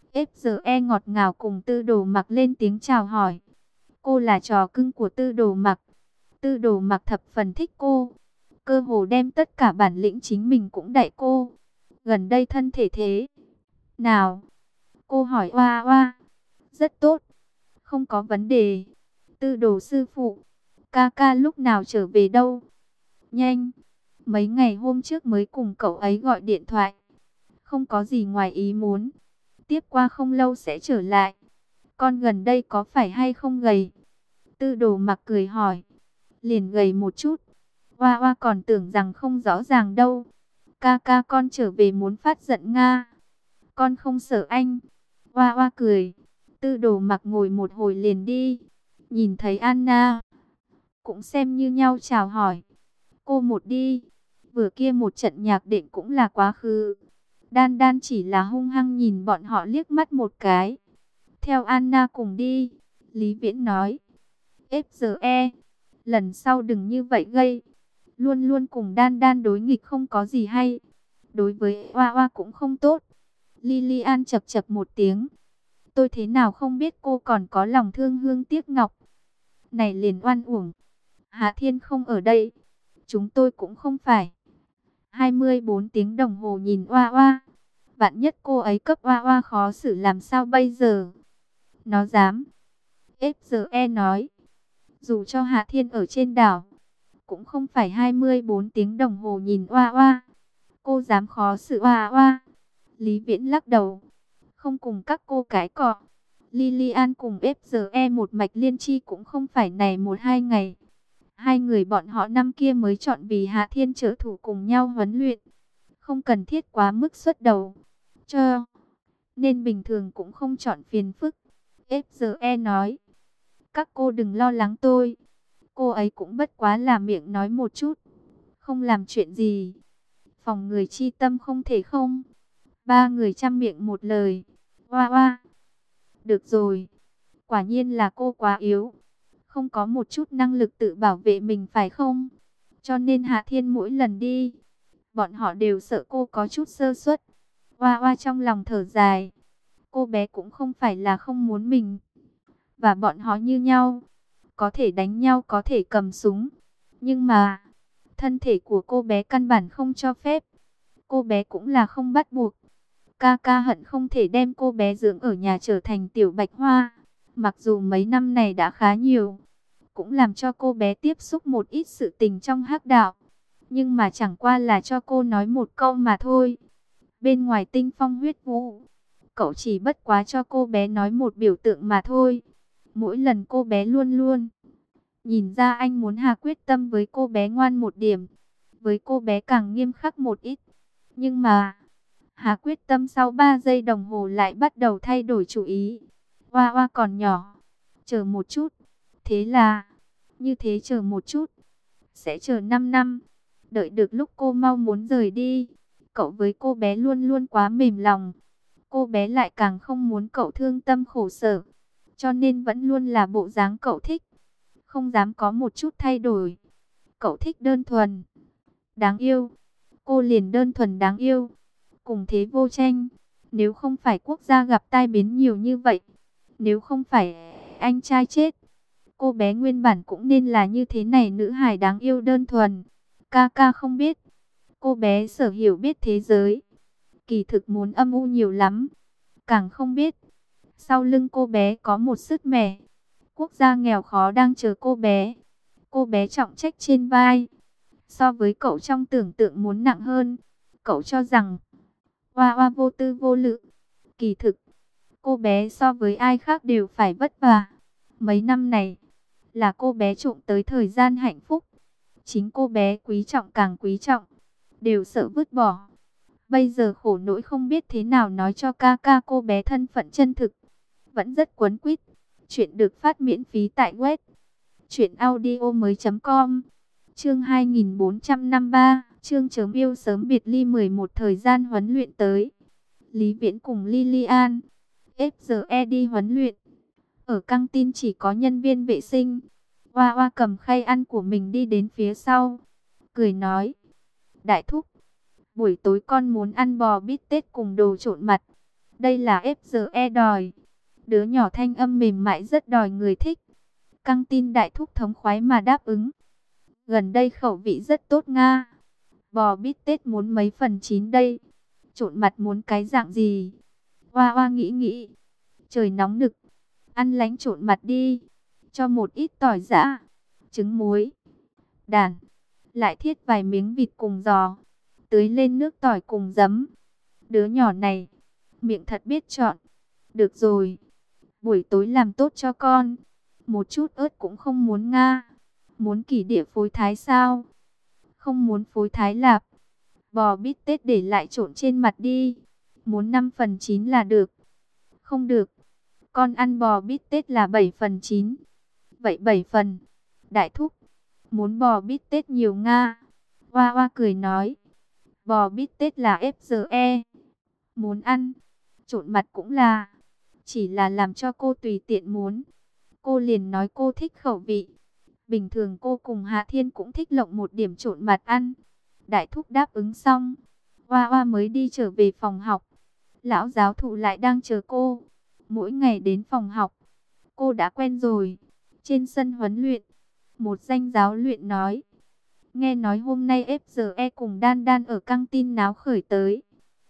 FGE ngọt ngào cùng Tư Đồ Mặc lên tiếng chào hỏi. Cô là trò cưng của Tư Đồ Mặc. Tư Đồ Mặc thập phần thích cô, cơ hồ đem tất cả bản lĩnh chính mình cũng đạy cô. Gần đây thân thể thế nào? Cô hỏi Hoa Hoa. Rất tốt, không có vấn đề. Tư Đồ sư phụ, ca ca lúc nào trở về đâu? Nhanh, mấy ngày hôm trước mới cùng cậu ấy gọi điện thoại. Không có gì ngoài ý muốn. Tiếp qua không lâu sẽ trở lại. Con gần đây có phải hay không gầy? Tư Đồ Mặc cười hỏi. Liền gầy một chút. Hoa Hoa còn tưởng rằng không rõ ràng đâu. Ca ca con trở về muốn phát giận Nga. Con không sợ anh. Hoa Hoa cười. Tư Đồ Mặc ngồi một hồi liền đi. Nhìn thấy Anna, cũng xem như nhau chào hỏi. Cô một đi, vừa kia một trận nhạc đệm cũng là quá khứ. Đan Đan chỉ là hung hăng nhìn bọn họ liếc mắt một cái. Theo Anna cùng đi, Lý Viễn nói. FGE, lần sau đừng như vậy gây. Luôn luôn cùng Đan Đan đối nghịch không có gì hay. Đối với Hoa Hoa cũng không tốt. Lilian chập chập một tiếng. Tôi thế nào không biết cô còn có lòng thương hương tiếc ngọc. Này liền oan uổng. Hạ Thiên không ở đây. Chúng tôi cũng không phải. 24 tiếng đồng hồ nhìn Hoa Hoa. Vạn nhất cô ấy cấp Hoa Hoa khó xử làm sao bây giờ? Nó dám. FGE nói. Dù cho Hạ Thiên ở trên đảo, cũng không phải 24 tiếng đồng hồ nhìn Hoa Hoa. Cô dám khó xử Hoa Hoa. Lý Viễn lắc đầu. Không cùng các cô cái cọ. Lilian cùng FGE một mạch liên chi cũng không phải này một hai ngày. Hai người bọn họ năm kia mới chọn vì Hạ Thiên trợ thủ cùng nhau huấn luyện. Không cần thiết quá mức xuất đầu. Cho nên bình thường cũng không chọn phiền phức. FGE nói. Các cô đừng lo lắng tôi. Cô ấy cũng bất quá là miệng nói một chút. Không làm chuyện gì. Phòng người chi tâm không thể không. Ba người chăm miệng một lời. Hoa hoa. Được rồi. Quả nhiên là cô quá yếu. Không có một chút năng lực tự bảo vệ mình phải không? Cho nên Hạ Thiên mỗi lần đi, bọn họ đều sợ cô có chút sơ suất. Hoa hoa trong lòng thở dài. Cô bé cũng không phải là không muốn mình. Và bọn họ như nhau. Có thể đánh nhau, có thể cầm súng. Nhưng mà, thân thể của cô bé căn bản không cho phép. Cô bé cũng là không bắt buộc. Ca ca hận không thể đem cô bé dưỡng ở nhà trở thành tiểu bạch hoa. Mặc dù mấy năm này đã khá nhiều, cũng làm cho cô bé tiếp xúc một ít sự tình trong hắc đạo. Nhưng mà chẳng qua là cho cô nói một câu mà thôi. Bên ngoài tinh phong huyết vũ, cậu chỉ bất quá cho cô bé nói một biểu tượng mà thôi. Mỗi lần cô bé luôn luôn nhìn ra anh muốn Hà quyết tâm với cô bé ngoan một điểm, với cô bé càng nghiêm khắc một ít. Nhưng mà Hà quyết tâm sau 3 giây đồng hồ lại bắt đầu thay đổi chủ ý. Hoa Hoa còn nhỏ, chờ một chút. Thế là, như thế chờ một chút, sẽ chờ 5 năm. Đợi được lúc cô mau muốn rời đi, cậu với cô bé luôn luôn quá mềm lòng. Cô bé lại càng không muốn cậu thương tâm khổ sở, cho nên vẫn luôn là bộ dáng cậu thích, không dám có một chút thay đổi. Cậu thích đơn thuần, đáng yêu, cô liền đơn thuần đáng yêu, cùng thế vô tranh. Nếu không phải quốc gia gặp tai biến nhiều như vậy, nếu không phải anh trai chết, cô bé nguyên bản cũng nên là như thế này, nữ hài đáng yêu đơn thuần. Ca ca không biết, cô bé sở hiểu biết thế giới, kỳ thực muốn âm u nhiều lắm. Càng không biết, sau lưng cô bé có một sứt mẻ, quốc gia nghèo khó đang chờ cô bé. Cô bé trọng trách trên vai, so với cậu trong tưởng tượng muốn nặng hơn. Cậu cho rằng Hoa Hoa vô tư vô lự, kỳ thực cô bé so với ai khác đều phải vất vả. Mấy năm này là cô bé trộm tới thời gian hạnh phúc. Chính cô bé quý trọng càng quý trọng, đều sợ vứt bỏ. Bây giờ khổ nỗi không biết thế nào nói cho ca ca cô bé thân phận chân thực, vẫn rất quấn quýt. Chuyện được phát miễn phí tại web truyệnaudiomoi.com. Chương 2453, chương chớm yêu sớm biệt ly 11 thời gian huấn luyện tới. Lý Viễn cùng Lilian, FGE đi huấn luyện. Ở căng tin chỉ có nhân viên vệ sinh. Hoa Hoa cầm khay ăn của mình đi đến phía sau, cười nói: "Đại thúc, buổi tối con muốn ăn bò bít tết cùng đồ trộn mặt. Đây là FGE đòi." Đứa nhỏ thanh âm mềm mại rất đòi người thích. Căng tin đại thúc thống khoái mà đáp ứng: "Gần đây khẩu vị rất tốt nga. Bò bít tết muốn mấy phần chín đây? Trộn mặt muốn cái dạng gì?" Hoa Hoa nghĩ nghĩ, trời nóng nực, ăn lánh trộn mặt đi, cho một ít tỏi giã, trứng muối, đàn, lại thiết vài miếng vịt cùng giò, tưới lên nước tỏi cùng giấm. Đứa nhỏ này, miệng thật biết chọn. Được rồi, buổi tối làm tốt cho con. Một chút ớt cũng không muốn nga. Muốn kỷ địa phối thái sao? Không muốn phối thái lạp. Bò bít tết để lại trộn trên mặt đi. Muốn 5/9 là được. Không được, con ăn bò bít tết là 7/9. Vậy 7 phần. Đại thúc, muốn bò bít tết nhiều nga. Hoa Hoa cười nói: "Bò bít tết là FGE. Muốn ăn, trộn mặt cũng là. Chỉ là làm cho cô tùy tiện muốn." Cô liền nói cô thích khẩu vị. Bình thường cô cùng Hạ Thiên cũng thích lộng một điểm trộn mặt ăn. Đại thúc đáp ứng xong, Hoa Hoa mới đi trở về phòng học. Lão giáo thụ lại đang chờ cô. Mỗi ngày đến phòng học, cô đã quen rồi. Trên sân huấn luyện, một danh giáo luyện nói: "Nghe nói hôm nay FGE cùng Đan Đan ở căng tin náo khởi tới.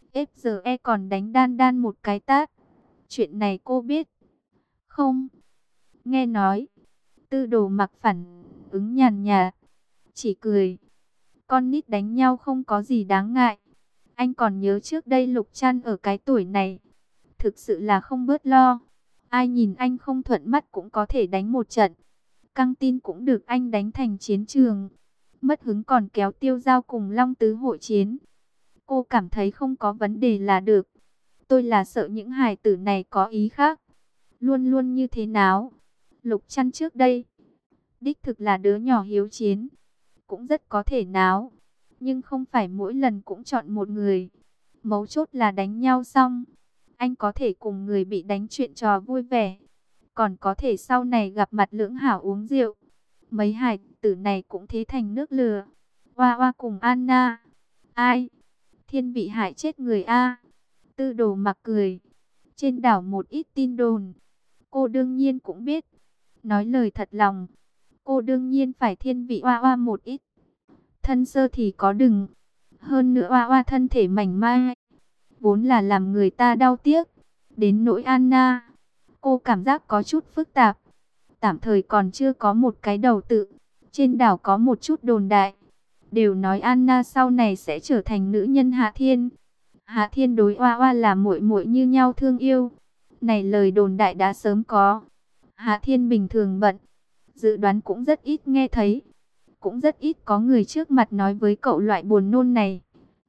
FGE còn đánh Đan Đan một cái tát. Chuyện này cô biết không?" Nghe nói. Tư Đồ Mặc phản ứng nhàn nhạt, chỉ cười: "Con nít đánh nhau không có gì đáng ngại. Anh còn nhớ trước đây Lục Trăn ở cái tuổi này, thực sự là không bớt lo. Ai nhìn anh không thuận mắt cũng có thể đánh một trận. Căng tin cũng được anh đánh thành chiến trường. Mất hứng còn kéo Tiêu Dao cùng Long Tứ hội chiến. Cô cảm thấy không có vấn đề là được. Tôi là sợ những hài tử này có ý khác. Luôn luôn như thế nào?" Lục Trăn trước đây đích thực là đứa nhỏ hiếu chiến, cũng rất có thể náo, nhưng không phải mỗi lần cũng chọn một người. Mấu chốt là đánh nhau xong, anh có thể cùng người bị đánh chuyện trò vui vẻ, còn có thể sau này gặp mặt lưỡng hảo uống rượu. Mấy hài tử này cũng thế thành nước lừa. Hoa Hoa cùng Anna, ai? Thiên vị hại chết người a. Tư Đồ Mặc cười. Trên đảo một ít tin đồn, cô đương nhiên cũng biết. Nói lời thật lòng, cô đương nhiên phải thiên vị Hoa Hoa một ít. Thân sơ thì có đừng. Hơn nữa Hoa Hoa thân thể mảnh mai, vốn là làm người ta đau tiếc. Đến nỗi Anna, cô cảm giác có chút phức tạp. Tạm thời còn chưa có một cái đầu tự. Trên đảo có một chút đồn đại, đều nói Anna sau này sẽ trở thành nữ nhân Hạ Thiên. Hạ Thiên đối Hoa Hoa là muội muội như nhau thương yêu. Này lời đồn đại đã sớm có. Hạ Thiên bình thường bận, dự đoán cũng rất ít nghe thấy. Cũng rất ít có người trước mặt nói với cậu loại buồn nôn này.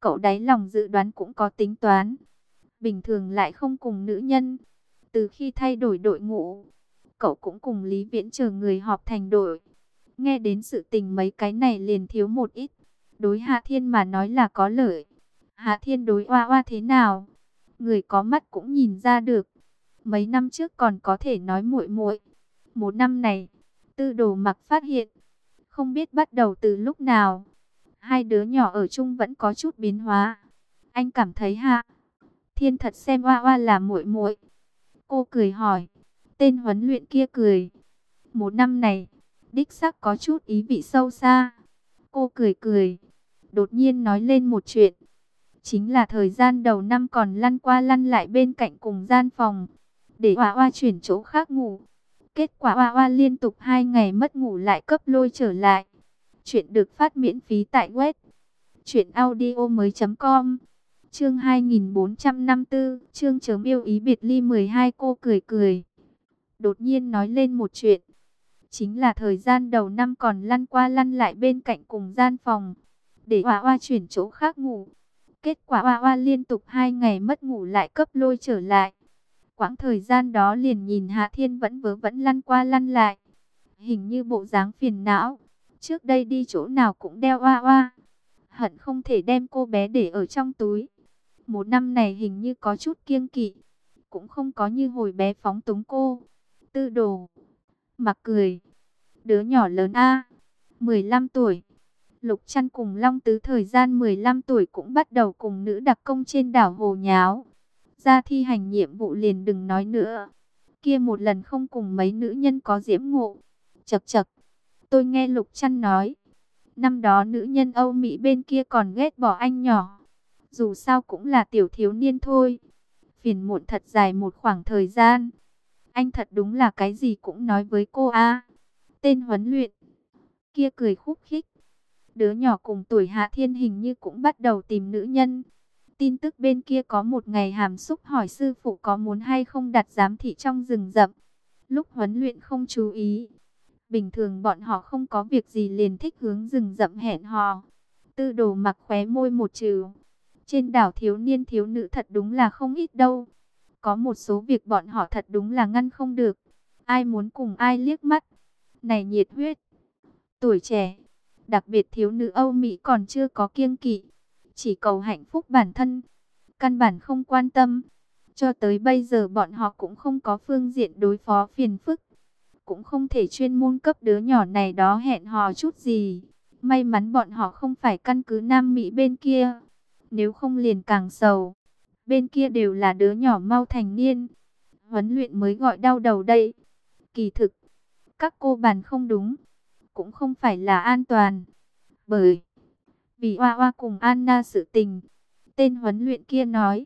Cậu đáy lòng dự đoán cũng có tính toán. Bình thường lại không cùng nữ nhân. Từ khi thay đổi đội ngũ, cậu cũng cùng Lý Viễn chờ người họp thành đội. Nghe đến sự tình mấy cái này liền thiếu một ít. Đối Hạ Thiên mà nói là có lợi. Hạ Thiên đối Oa Oa thế nào? Người có mắt cũng nhìn ra được. Mấy năm trước còn có thể nói muội muội. Một năm này, Tư Đồ Mặc phát hiện, không biết bắt đầu từ lúc nào, hai đứa nhỏ ở chung vẫn có chút biến hóa. Anh cảm thấy Hạ Thiên thật xem Oa Oa là muội muội. Cô cười hỏi. Tên huấn luyện kia cười. Một năm này, đích xác có chút ý vị sâu xa. Cô cười cười, đột nhiên nói lên một chuyện. Chính là thời gian đầu năm còn lăn qua lăn lại bên cạnh cùng gian phòng, để Oa Oa chuyển chỗ khác ngủ. Kết quả Oa Oa liên tục 2 ngày mất ngủ lại cấp lôi trở lại. Chuyện được phát miễn phí tại web truyệnaudiomoi.com. Chương 2454, chương chớm yêu ý biệt ly 12. Cô cười cười, đột nhiên nói lên một chuyện. Chính là thời gian đầu năm còn lăn qua lăn lại bên cạnh cùng gian phòng, để Oa Oa chuyển chỗ khác ngủ. Kết quả Oa Oa liên tục 2 ngày mất ngủ lại cấp lôi trở lại. Quãng thời gian đó liền nhìn Hạ Thiên vẫn vớ vẩn lăn qua lăn lại, hình như bộ dáng phiền não. Trước đây đi chỗ nào cũng đeo Oa Oa, hận không thể đem cô bé để ở trong túi. Một năm này hình như có chút kiêng kỵ, cũng không có như hồi bé phóng túng cô. Tư Đồ Mặc cười. Đứa nhỏ lớn a, 15 tuổi. Lục Trăn cùng Long Tứ thời gian 15 tuổi cũng bắt đầu cùng nữ đặc công trên đảo hồ nháo. Ra thi hành nhiệm vụ liền đừng nói nữa. Kia một lần không cùng mấy nữ nhân có diễm ngộ. Chậc chậc, tôi nghe Lục Trăn nói, năm đó nữ nhân Âu Mỹ bên kia còn ghét bỏ anh nhỏ. Dù sao cũng là tiểu thiếu niên thôi. Phiền muộn thật dài một khoảng thời gian. Anh thật đúng là cái gì cũng nói với cô a. Tên huấn luyện kia cười khúc khích. Đứa nhỏ cùng tuổi Hạ Thiên hình như cũng bắt đầu tìm nữ nhân. Tin tức bên kia có một ngày hàm xúc hỏi sư phụ có muốn hay không đặt giám thị trong rừng rậm. Lúc huấn luyện không chú ý. Bình thường bọn họ không có việc gì liền thích hướng rừng rậm hẹn hò. Tư Đồ Mặc khóe môi một trừ. Trên đảo thiếu niên thiếu nữ thật đúng là không ít đâu. Có một số việc bọn họ thật đúng là ngăn không được. Ai muốn cùng ai liếc mắt. Này nhiệt huyết, tuổi trẻ, đặc biệt thiếu nữ Âu Mỹ còn chưa có kiêng kỵ, chỉ cầu hạnh phúc bản thân, căn bản không quan tâm. Cho tới bây giờ bọn họ cũng không có phương diện đối phó phiền phức, cũng không thể chuyên môn cấp đứa nhỏ này đó hẹn hò chút gì. May mắn bọn họ không phải căn cứ Nam Mỹ bên kia, nếu không liền càng sầu. Bên kia đều là đứa nhỏ mau thành niên, huấn luyện mới gọi đau đầu đây. Kỳ thực, các cô bàn không đúng, cũng không phải là an toàn. Bởi vì Oa Oa cùng Anna sự tình, tên huấn luyện kia nói,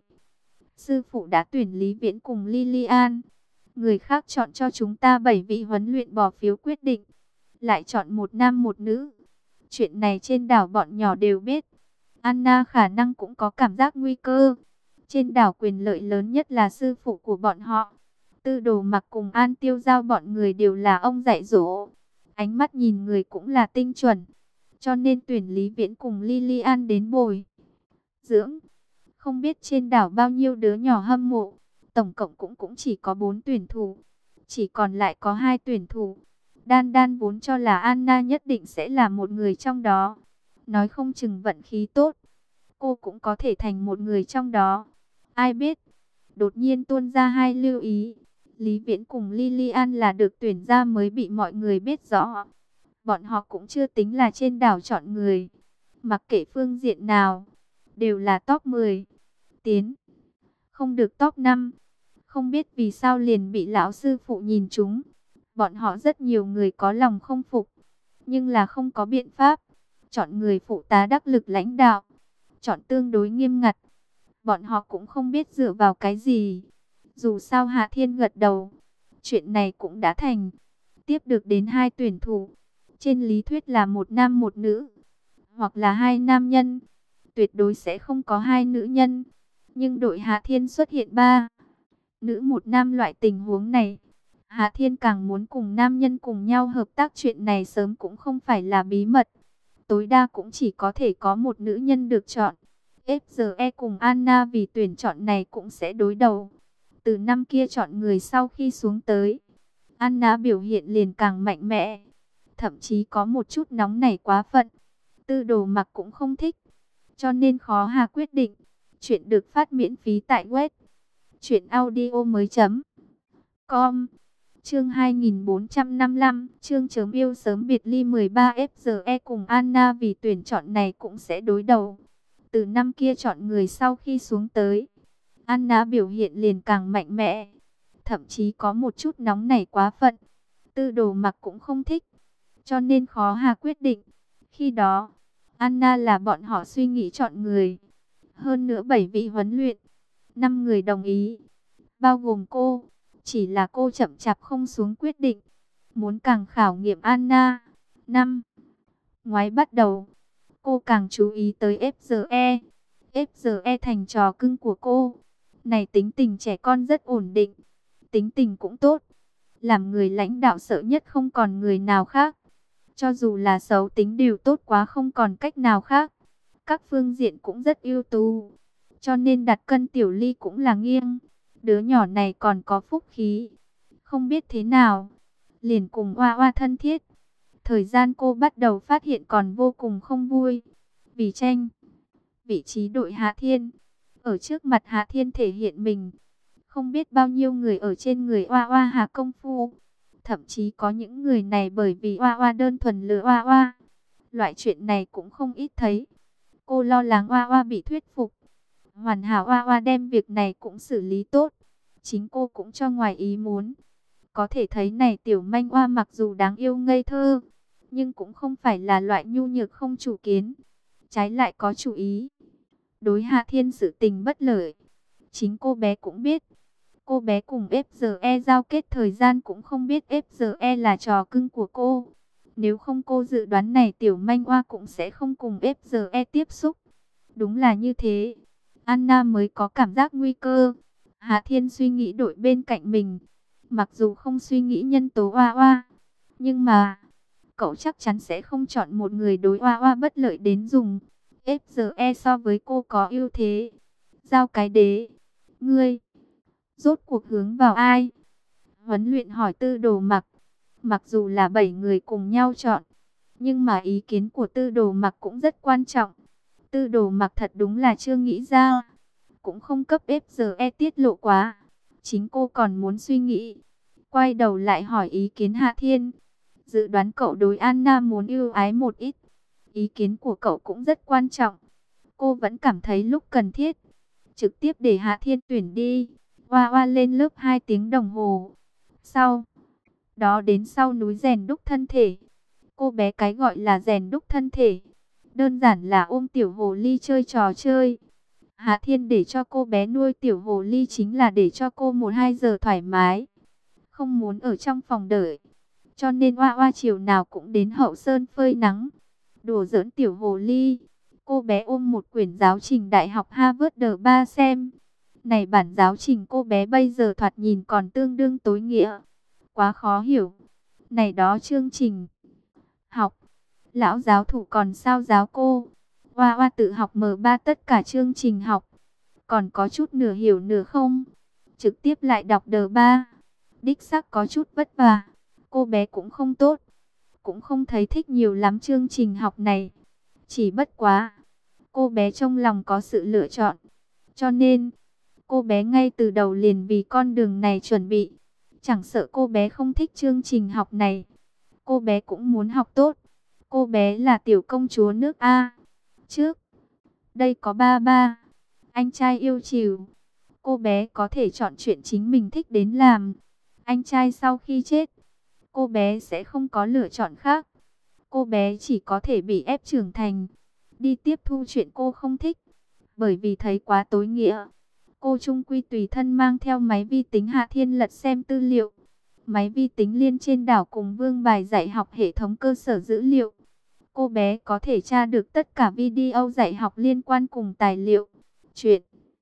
sư phụ đã tuyển Lý Viễn cùng Lilian. Người khác chọn cho chúng ta 7 vị huấn luyện bỏ phiếu quyết định, lại chọn một nam một nữ. Chuyện này trên đảo bọn nhỏ đều biết. Anna khả năng cũng có cảm giác nguy cơ. Trên đảo quyền lợi lớn nhất là sư phụ của bọn họ. Tư Đồ Mặc cùng An Tiêu Giao bọn người đều là ông dạy dỗ. Ánh mắt nhìn người cũng là tinh chuẩn. Cho nên tuyển Lý Viễn cùng Lilian đến bồi dưỡng. Không biết trên đảo bao nhiêu đứa nhỏ hâm mộ. Tổng cộng cũng chỉ có 4 tuyển thủ. Chỉ còn lại có 2 tuyển thủ. Đan Đan vốn cho là Anna nhất định sẽ là một người trong đó. Nói không chừng vận khí tốt, cô cũng có thể thành một người trong đó. Ai biết, đột nhiên tuôn ra 2 lưu ý. Lý Viễn cùng Lilian là được tuyển ra mới bị mọi người biết rõ. Bọn họ cũng chưa tính là trên đảo chọn người. Mặc kệ phương diện nào, đều là top 10. Tiến, không được top 5. Không biết vì sao liền bị lão sư phụ nhìn trúng. Bọn họ rất nhiều người có lòng không phục, nhưng là không có biện pháp. Chọn người phụ tá đắc lực lãnh đạo, chọn tương đối nghiêm ngặt. Bọn họ cũng không biết dựa vào cái gì. Dù sao Hạ Thiên gật đầu, chuyện này cũng đã thành. Tiếp được đến 2 tuyển thủ. Trên lý thuyết là một nam một nữ, hoặc là 2 nam nhân. Tuyệt đối sẽ không có 2 nữ nhân. Nhưng đội Hạ Thiên xuất hiện 3 nữ 1 nam, loại tình huống này, Hạ Thiên càng muốn cùng nam nhân cùng nhau hợp tác. Chuyện này sớm cũng không phải là bí mật. Tối đa cũng chỉ có thể có một nữ nhân được chọn. FGE cùng Anna vì tuyển chọn này cũng sẽ đối đầu. Từ năm kia chọn người sau khi xuống tới, Anna biểu hiện liền càng mạnh mẽ. Thậm chí có một chút nóng nảy quá phận. Tư Đồ Mặc cũng không thích. Cho nên khó hà quyết định. Chuyện được phát miễn phí tại web truyệnaudiomoi.com. Chương 2455, chương chớm yêu sớm biệt ly 13 FGE cùng Anna vì tuyển chọn này cũng sẽ đối đầu. Từ năm kia chọn người sau khi xuống tới, Anna biểu hiện liền càng mạnh mẽ. Thậm chí có một chút nóng nảy quá phận. Tư Đồ Mặc cũng không thích. Cho nên khó hà quyết định. Khi đó, Anna là bọn họ suy nghĩ chọn người. Hơn nữa 7 vị huấn luyện, 5 người đồng ý, bao gồm cô. Chỉ là cô chậm chạp không xuống quyết định, muốn càng khảo nghiệm Anna. Năm ngoái bắt đầu, cô càng chú ý tới FGE. FGE thành trò cưng của cô. Này tính tình trẻ con rất ổn định, tính tình cũng tốt. Làm người lãnh đạo sợ nhất không còn người nào khác. Cho dù là xấu tính đều tốt quá không còn cách nào khác. Các phương diện cũng rất ưu tú. Cho nên đặt cân Tiểu Ly cũng là nghiêng. Đứa nhỏ này còn có phúc khí. Không biết thế nào, liền cùng Oa Oa thân thiết. Thời gian cô bắt đầu phát hiện còn vô cùng không vui. Vì tranh vị trí đội Hạ Thiên, ở trước mặt Hạ Thiên thể hiện mình. Không biết bao nhiêu người ở trên người Oa Oa hạ công phu. Thậm chí có những người này bởi vì Oa Oa đơn thuần lừa Oa Oa. Loại chuyện này cũng không ít thấy. Cô lo lắng Oa Oa bị thuyết phục. Hoàn hảo Oa Oa đem việc này cũng xử lý tốt. Chính cô cũng cho ngoài ý muốn. Có thể thấy này tiểu manh Oa mặc dù đáng yêu ngây thơ, nhưng cũng không phải là loại nhu nhược không chủ kiến. Trái lại có chủ ý. Đối Hạ Thiên sự tình bất lợi. Chính cô bé cũng biết. Cô bé cùng FGE giao kết thời gian cũng không biết FGE là trò cưng của cô. Nếu không cô dự đoán này tiểu manh Oa cũng sẽ không cùng FGE tiếp xúc. Đúng là như thế. Anna mới có cảm giác nguy cơ. Hạ Thiên suy nghĩ đội bên cạnh mình. Mặc dù không suy nghĩ nhân tố Oa Oa, nhưng mà cậu chắc chắn sẽ không chọn một người đối Oa Oa bất lợi đến dùng. FGE so với cô có ưu thế. Giao cái đế. Ngươi rốt cuộc hướng vào ai? Huấn luyện hỏi Tư Đồ Mặc. Mặc dù là 7 người cùng nhau chọn, nhưng mà ý kiến của Tư Đồ Mặc cũng rất quan trọng. Tư Đồ Mặc thật đúng là chưa nghĩ ra. Cũng không cấp FGE tiết lộ quá. Chính cô còn muốn suy nghĩ. Quay đầu lại hỏi ý kiến Hạ Thiên. Dự đoán cậu đối Anna muốn ưu ái một ít. Ý kiến của cậu cũng rất quan trọng. Cô vẫn cảm thấy lúc cần thiết, trực tiếp để Hạ Thiên tuyển đi. Oa Oa lên lớp 2 tiếng đồng hồ. Sau đó đến sau núi rèn đúc thân thể. Cô bé cái gọi là rèn đúc thân thể, đơn giản là ôm tiểu hồ ly chơi trò chơi. Hạ Thiên để cho cô bé nuôi tiểu hồ ly chính là để cho cô 1-2 giờ thoải mái. Không muốn ở trong phòng đợi. Cho nên Oa Oa chiều nào cũng đến hậu sơn phơi nắng. Đùa giỡn tiểu hồ ly. Cô bé ôm một quyển giáo trình Đại học Harvard D3 xem. Này bản giáo trình cô bé bây giờ thoạt nhìn còn tương đương tối nghĩa. Quá khó hiểu. Này đó chương trình học, lão giáo thủ còn sao giáo cô. Oa Oa tự học M3 tất cả chương trình học. Còn có chút nửa hiểu nửa không. Trực tiếp lại đọc D3. Đích xác có chút vất vả. Cô bé cũng không tốt. Cũng không thấy thích nhiều lắm chương trình học này. Chỉ bất quá, cô bé trong lòng có sự lựa chọn. Cho nên, cô bé ngay từ đầu liền vì con đường này chuẩn bị. Chẳng sợ cô bé không thích chương trình học này. Cô bé cũng muốn học tốt. Cô bé là tiểu công chúa nước A. Trước đây có ba ba, anh trai yêu chiều. Cô bé có thể chọn chuyện chính mình thích đến làm. Anh trai sau khi chết, cô bé sẽ không có lựa chọn khác. Cô bé chỉ có thể bị ép trưởng thành, đi tiếp thu chuyện cô không thích. Bởi vì thấy quá tối nghĩa, cô chung quy tùy thân mang theo máy vi tính Hạ Thiên lật xem tư liệu. Máy vi tính liên trên đảo cùng vương bài dạy học hệ thống cơ sở dữ liệu. Cô bé có thể tra được tất cả video dạy học liên quan cùng tài liệu, chuyện